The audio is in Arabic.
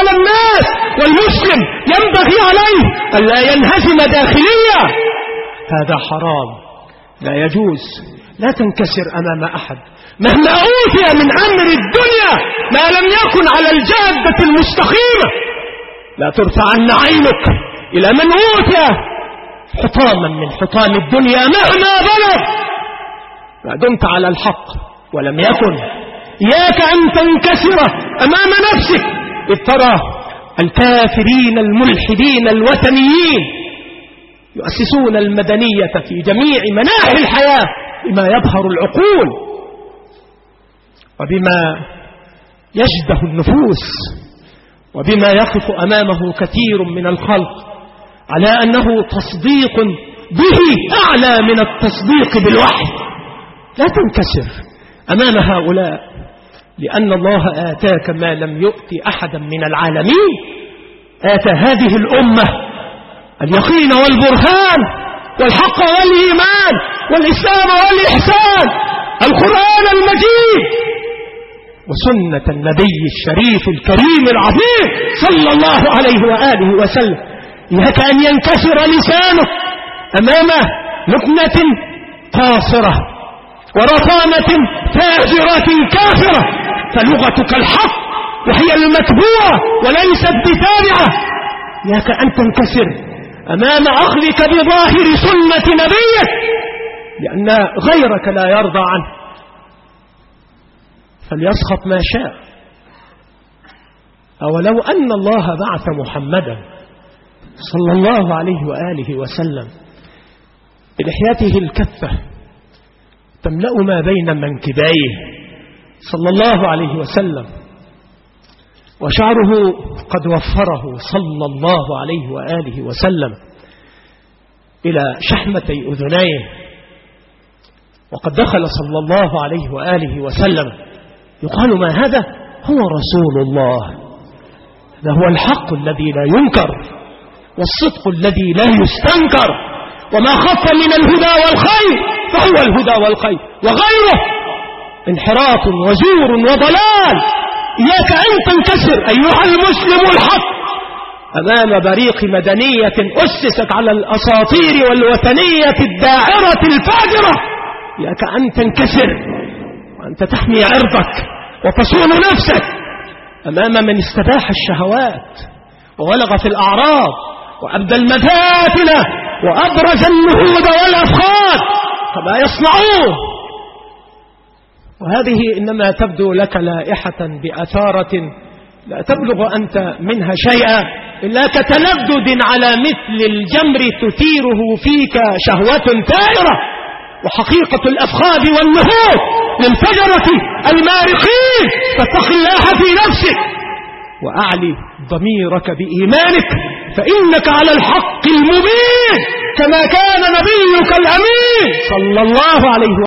على الناس، والمسلم ينبغي عليه ألا ينهزم داخليا. هذا حرام، لا يجوز. لا تنكسر أمام أحد مهما أوتي من أمر الدنيا ما لم يكن على الجادة المستقيمة. لا ترفعن عينك إلى من أوتي حطاما من حطام الدنيا مهما بلغ، ما دمت على الحق ولم يكن. إياك أن تنكسر أمام نفسك، إذ ترى الكافرين الملحدين الوثنيين يؤسسون المدنية في جميع مناحي الحياة بما يبهر العقول وبما يجده النفوس وبما يقف أمامه كثير من الخلق على أنه تصديق به أعلى من التصديق بالوحي. لا تنكسر أمام هؤلاء، لأن الله آتاك ما لم يؤت أحدا من العالمين. آتى هذه الأمة اليقين والبرهان والحق والإيمان والإسلام والإحسان، القرآن المجيد وسنة النبي الشريف الكريم العظيم صلى الله عليه وآله وسلم. إياك أن ينكسر لسانك أمام لقمة قاصرة ورطانة فاجرة كافرة، فلغتك الحق وهي المتبوعة وليست بتابعة. إياك أن تنكسر أمام أخذك بظاهر سنة نبيك، لأن غيرك لا يرضى عنه، فليسخط ما شاء. أولو أن الله بعث محمدا صلى الله عليه وآله وسلم بلحيته الكثة تملأ ما بين منكبيه صلى الله عليه وسلم، وشعره قد وفره صلى الله عليه وآله وسلم إلى شحمتي أذنيه، وقد دخل صلى الله عليه وآله وسلم يقال ما هذا؟ هو رسول الله. هذا هو الحق الذي لا ينكر والصدق الذي لا يستنكر، وما خف من الهدى والخير فهو الهدى والخير، وغيره انحراف وزور وضلال. إياك أن تنكسر أيها المسلم الحق أمام بريق مدنية أسست على الأساطير والوثنية الداعرة الفاجرة. إياك أن تنكسر وأنت تحمي عرضك وتصون نفسك أمام من استباح الشهوات وولغ في الأعراض وأبدى المفاتن وأبرز النهوض والأفخاذ فما يصنعون. وهذه إنما تبدو لك لائحة بأثارة لا تبلغ أنت منها شيئا إلا كتلدد على مثل الجمر تثيره فيك شهوة ثائرة، وحقيقة الأفخاذ والنهوض للفجرة المارقين. فاتق الله في نفسك وأعلي ضميرك بإيمانك، فإنك على الحق المبين كما كان نبيك الأمين صلى الله عليه وسلم.